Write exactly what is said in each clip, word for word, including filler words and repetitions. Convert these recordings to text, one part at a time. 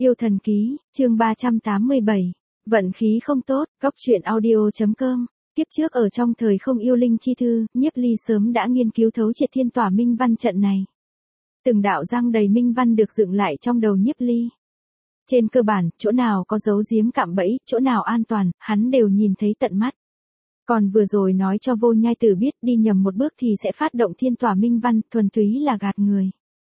Yêu thần ký, chương ba trăm tám mươi bảy. Vận khí không tốt, góc truyện audio chấm com. Tiếp trước ở trong thời không yêu linh chi thư, Nhiếp Ly sớm đã nghiên cứu thấu triệt thiên tỏa minh văn trận này. Từng đạo răng đầy minh văn được dựng lại trong đầu Nhiếp Ly. Trên cơ bản, chỗ nào có dấu giếm cạm bẫy, chỗ nào an toàn, hắn đều nhìn thấy tận mắt. Còn vừa rồi nói cho Vô Nhai Tử biết đi nhầm một bước thì sẽ phát động thiên tỏa minh văn, thuần túy là gạt người.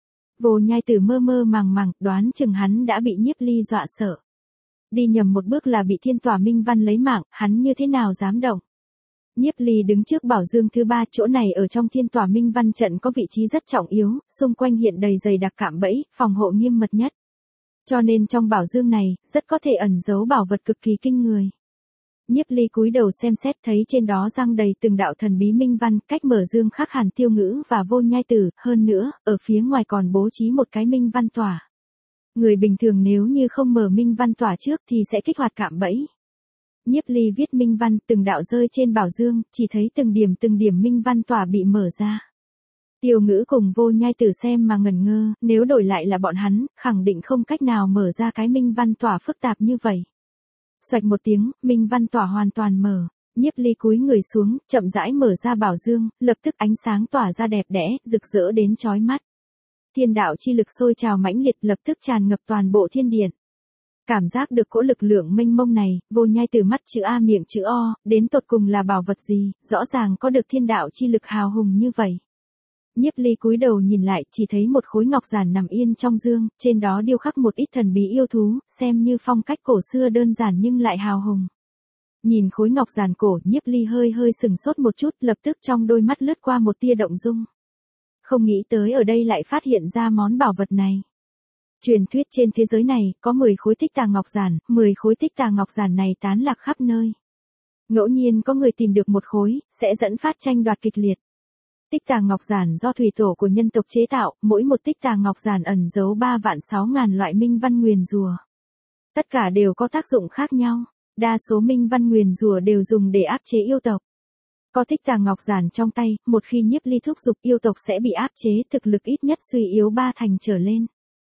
Vô Nhai Tử mơ mơ màng màng, đoán chừng hắn đã bị Nhiếp Ly dọa sợ. Đi nhầm một bước là bị thiên tỏa minh văn lấy mạng, hắn như thế nào dám động. Nhiếp Ly đứng trước bảo dương thứ ba, chỗ này ở trong thiên tỏa minh văn trận có vị trí rất trọng yếu, xung quanh hiện đầy dày đặc cạm bẫy, phòng hộ nghiêm mật nhất. Cho nên trong bảo dương này, rất có thể ẩn giấu bảo vật cực kỳ kinh người. Nhiếp Ly cúi đầu xem xét thấy trên đó răng đầy từng đạo thần bí minh văn, cách mở dương khác hẳn Tiêu Ngữ và Vô Nhai Tử, hơn nữa, ở phía ngoài còn bố trí một cái minh văn tỏa. Người bình thường nếu như không mở minh văn tỏa trước thì sẽ kích hoạt cạm bẫy. Nhiếp Ly viết minh văn, từng đạo rơi trên bảo dương, chỉ thấy từng điểm từng điểm minh văn tỏa bị mở ra. Tiêu Ngữ cùng Vô Nhai Tử xem mà ngẩn ngơ, nếu đổi lại là bọn hắn, khẳng định không cách nào mở ra cái minh văn tỏa phức tạp như vậy. Xoạch một tiếng, minh văn tỏa hoàn toàn mở. Nhiếp Ly cúi người xuống, chậm rãi mở ra bảo dương, lập tức ánh sáng tỏa ra đẹp đẽ, rực rỡ đến chói mắt. Thiên đạo chi lực sôi trào mãnh liệt, lập tức tràn ngập toàn bộ thiên điện. Cảm giác được cỗ lực lượng mênh mông này, Vô Nhai Tử mắt chữ A miệng chữ O, đến tột cùng là bảo vật gì, rõ ràng có được thiên đạo chi lực hào hùng như vậy. Nhiếp Ly cúi đầu nhìn lại, chỉ thấy một khối ngọc giản nằm yên trong dương, trên đó điêu khắc một ít thần bí yêu thú, xem như phong cách cổ xưa đơn giản nhưng lại hào hùng. Nhìn khối ngọc giản cổ, Nhiếp Ly hơi hơi sừng sốt một chút, lập tức trong đôi mắt lướt qua một tia động dung. Không nghĩ tới ở đây lại phát hiện ra món bảo vật này. Truyền thuyết trên thế giới này, có mười khối tích tà ngọc giản, mười khối tích tà ngọc giản này tán lạc khắp nơi. Ngẫu nhiên có người tìm được một khối, sẽ dẫn phát tranh đoạt kịch liệt. Tích tà ngọc giản do thủy tổ của nhân tộc chế tạo, mỗi một tích tà ngọc giản ẩn giấu ba vạn sáu ngàn loại minh văn nguyền rủa. Tất cả đều có tác dụng khác nhau, đa số minh văn nguyền rủa đều dùng để áp chế yêu tộc. Có tích tà ngọc giản trong tay, một khi Nhiếp Ly thúc giục yêu tộc sẽ bị áp chế, thực lực ít nhất suy yếu ba thành trở lên.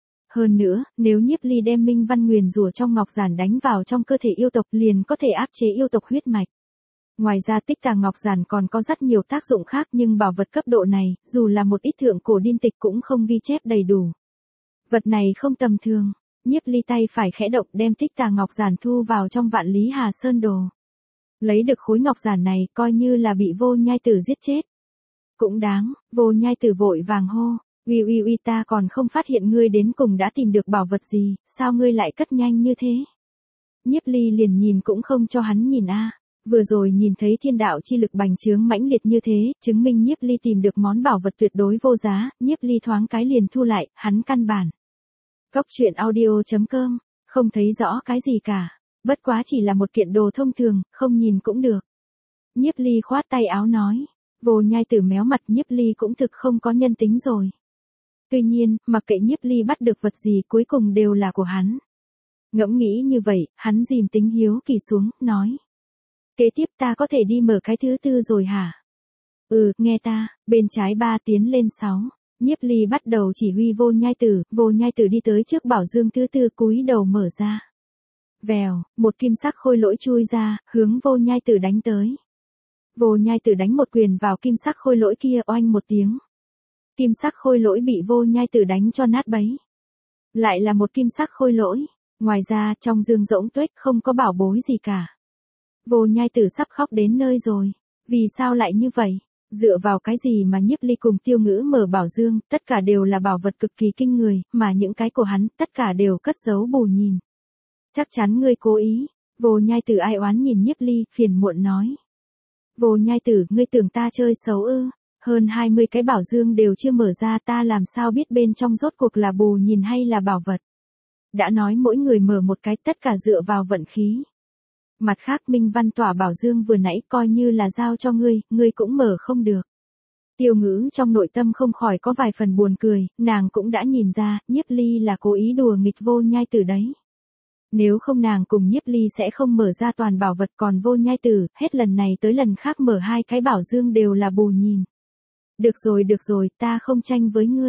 Hơn nữa, nếu Nhiếp Ly đem minh văn nguyền rủa trong ngọc giản đánh vào trong cơ thể yêu tộc liền có thể áp chế yêu tộc huyết mạch. Ngoài ra tích tà ngọc giản còn có rất nhiều tác dụng khác nhưng bảo vật cấp độ này, dù là một ít thượng cổ điên tịch cũng không ghi chép đầy đủ. Vật này không tầm thường, Nhiếp Ly tay phải khẽ động đem tích tà ngọc giản thu vào trong Vạn Lý Hà Sơn đồ. Lấy được khối ngọc giản này coi như là bị Vô Nhai Tử giết chết. Cũng đáng, Vô Nhai Tử vội vàng hô, uy uy uy ta còn không phát hiện ngươi đến cùng đã tìm được bảo vật gì, sao ngươi lại cất nhanh như thế. Nhiếp Ly liền nhìn cũng không cho hắn nhìn a. Vừa rồi nhìn thấy thiên đạo chi lực bành trướng mãnh liệt như thế, chứng minh Nhiếp Ly tìm được món bảo vật tuyệt đối vô giá, Nhiếp Ly thoáng cái liền thu lại, hắn căn bản. Góc truyện audio chấm com, không thấy rõ cái gì cả, bất quá chỉ là một kiện đồ thông thường, không nhìn cũng được. Nhiếp Ly khoát tay áo nói, Vô Nhai Tử méo mặt, Nhiếp Ly cũng thực không có nhân tính rồi. Tuy nhiên, mặc kệ Nhiếp Ly bắt được vật gì cuối cùng đều là của hắn. Ngẫm nghĩ như vậy, hắn dìm tính hiếu kỳ xuống, nói. Kế tiếp ta có thể đi mở cái thứ tư rồi hả? Ừ, nghe ta, bên trái ba tiến lên sáu. Nhiếp Ly bắt đầu chỉ huy Vô Nhai Tử, Vô Nhai Tử đi tới trước bảo dương thứ tư cúi đầu mở ra. Vèo, một kim sắc khôi lỗi chui ra, hướng Vô Nhai Tử đánh tới. Vô Nhai Tử đánh một quyền vào kim sắc khôi lỗi kia, oanh một tiếng. Kim sắc khôi lỗi bị Vô Nhai Tử đánh cho nát bấy. Lại là một kim sắc khôi lỗi, ngoài ra trong dương rỗng tuếch không có bảo bối gì cả. Vô Nhai Tử sắp khóc đến nơi rồi, vì sao lại như vậy? Dựa vào cái gì mà Nhiếp Ly cùng Tiêu Ngữ mở bảo dương, tất cả đều là bảo vật cực kỳ kinh người, mà những cái của hắn, tất cả đều cất giấu bù nhìn. Chắc chắn ngươi cố ý. Vô Nhai Tử ai oán nhìn Nhiếp Ly, phiền muộn nói. Vô Nhai Tử, ngươi tưởng ta chơi xấu ư? Hơn hai mươi cái bảo dương đều chưa mở ra, ta làm sao biết bên trong rốt cuộc là bù nhìn hay là bảo vật? Đã nói mỗi người mở một cái, tất cả dựa vào vận khí. Mặt khác minh văn tỏa bảo dương vừa nãy coi như là giao cho ngươi, ngươi cũng mở không được. Tiêu Ngữ trong nội tâm không khỏi có vài phần buồn cười, nàng cũng đã nhìn ra, Nhiếp Ly là cố ý đùa nghịch Vô Nhai Tử đấy. Nếu không nàng cùng Nhiếp Ly sẽ không mở ra toàn bảo vật, còn Vô Nhai Tử, hết lần này tới lần khác mở hai cái bảo dương đều là bù nhìn. Được rồi được rồi, ta không tranh với ngươi.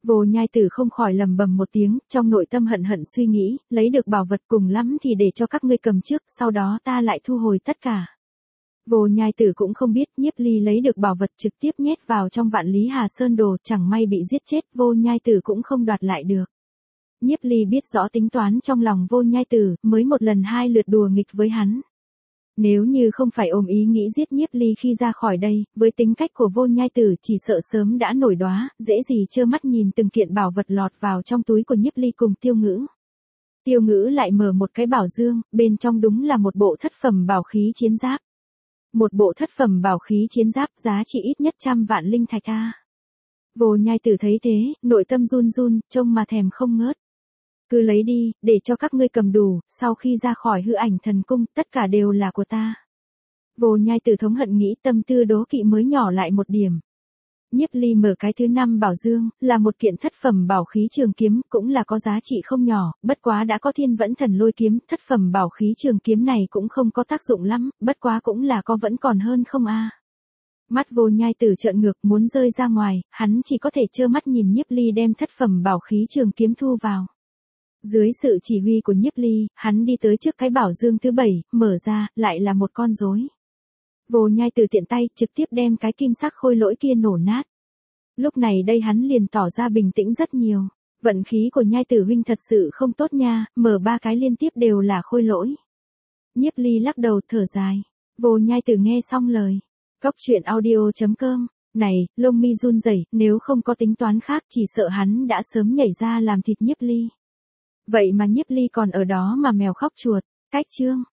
Vô Nhai Tử không khỏi lầm bầm một tiếng, trong nội tâm hận hận suy nghĩ, lấy được bảo vật cùng lắm thì để cho các ngươi cầm trước, sau đó ta lại thu hồi tất cả. Vô Nhai Tử cũng không biết Nhiếp Ly lấy được bảo vật trực tiếp nhét vào trong Vạn Lý Hà Sơn đồ, chẳng may bị giết chết, Vô Nhai Tử cũng không đoạt lại được. Nhiếp Ly biết rõ tính toán trong lòng Vô Nhai Tử, mới một lần hai lượt đùa nghịch với hắn. Nếu như không phải ôm ý nghĩ giết Nhiếp Ly khi ra khỏi đây, với tính cách của Vô Nhai Tử chỉ sợ sớm đã nổi đóa, dễ gì trơ mắt nhìn từng kiện bảo vật lọt vào trong túi của Nhiếp Ly cùng Tiêu Ngữ. Tiêu Ngữ lại mở một cái bảo dương, bên trong đúng là một bộ thất phẩm bảo khí chiến giáp. Một bộ thất phẩm bảo khí chiến giáp giá trị ít nhất trăm vạn linh thạch a. Vô Nhai Tử thấy thế, nội tâm run run, trông mà thèm không ngớt. Cứ lấy đi, để cho các ngươi cầm đủ, sau khi ra khỏi hư ảnh thần cung, tất cả đều là của ta. Vô Nhai Tử thống hận nghĩ, tâm tư đố kỵ mới nhỏ lại một điểm. Nhiếp Ly mở cái thứ năm bảo dương, là một kiện thất phẩm bảo khí trường kiếm, cũng là có giá trị không nhỏ, bất quá đã có Thiên Vẫn Thần Lôi kiếm, thất phẩm bảo khí trường kiếm này cũng không có tác dụng lắm, bất quá cũng là có vẫn còn hơn không a. Mắt Vô Nhai Tử trợn ngược muốn rơi ra ngoài, hắn chỉ có thể trơ mắt nhìn Nhiếp Ly đem thất phẩm bảo khí trường kiếm thu vào. Dưới sự chỉ huy của Nhiếp Ly, hắn đi tới trước cái bảo dương thứ bảy, mở ra, lại là một con rối. Vô Nhai Tử tiện tay, trực tiếp đem cái kim sắc khôi lỗi kia nổ nát. Lúc này đây hắn liền tỏ ra bình tĩnh rất nhiều. Vận khí của Nhai Tử huynh thật sự không tốt nha, mở ba cái liên tiếp đều là khôi lỗi. Nhiếp Ly lắc đầu thở dài. Vô Nhai Tử nghe xong lời. Cốc truyện audio chấm com. Này, lông mi run rẩy, nếu không có tính toán khác chỉ sợ hắn đã sớm nhảy ra làm thịt Nhiếp Ly. Vậy mà Nhiếp Ly còn ở đó mà mèo khóc chuột. Cách chương.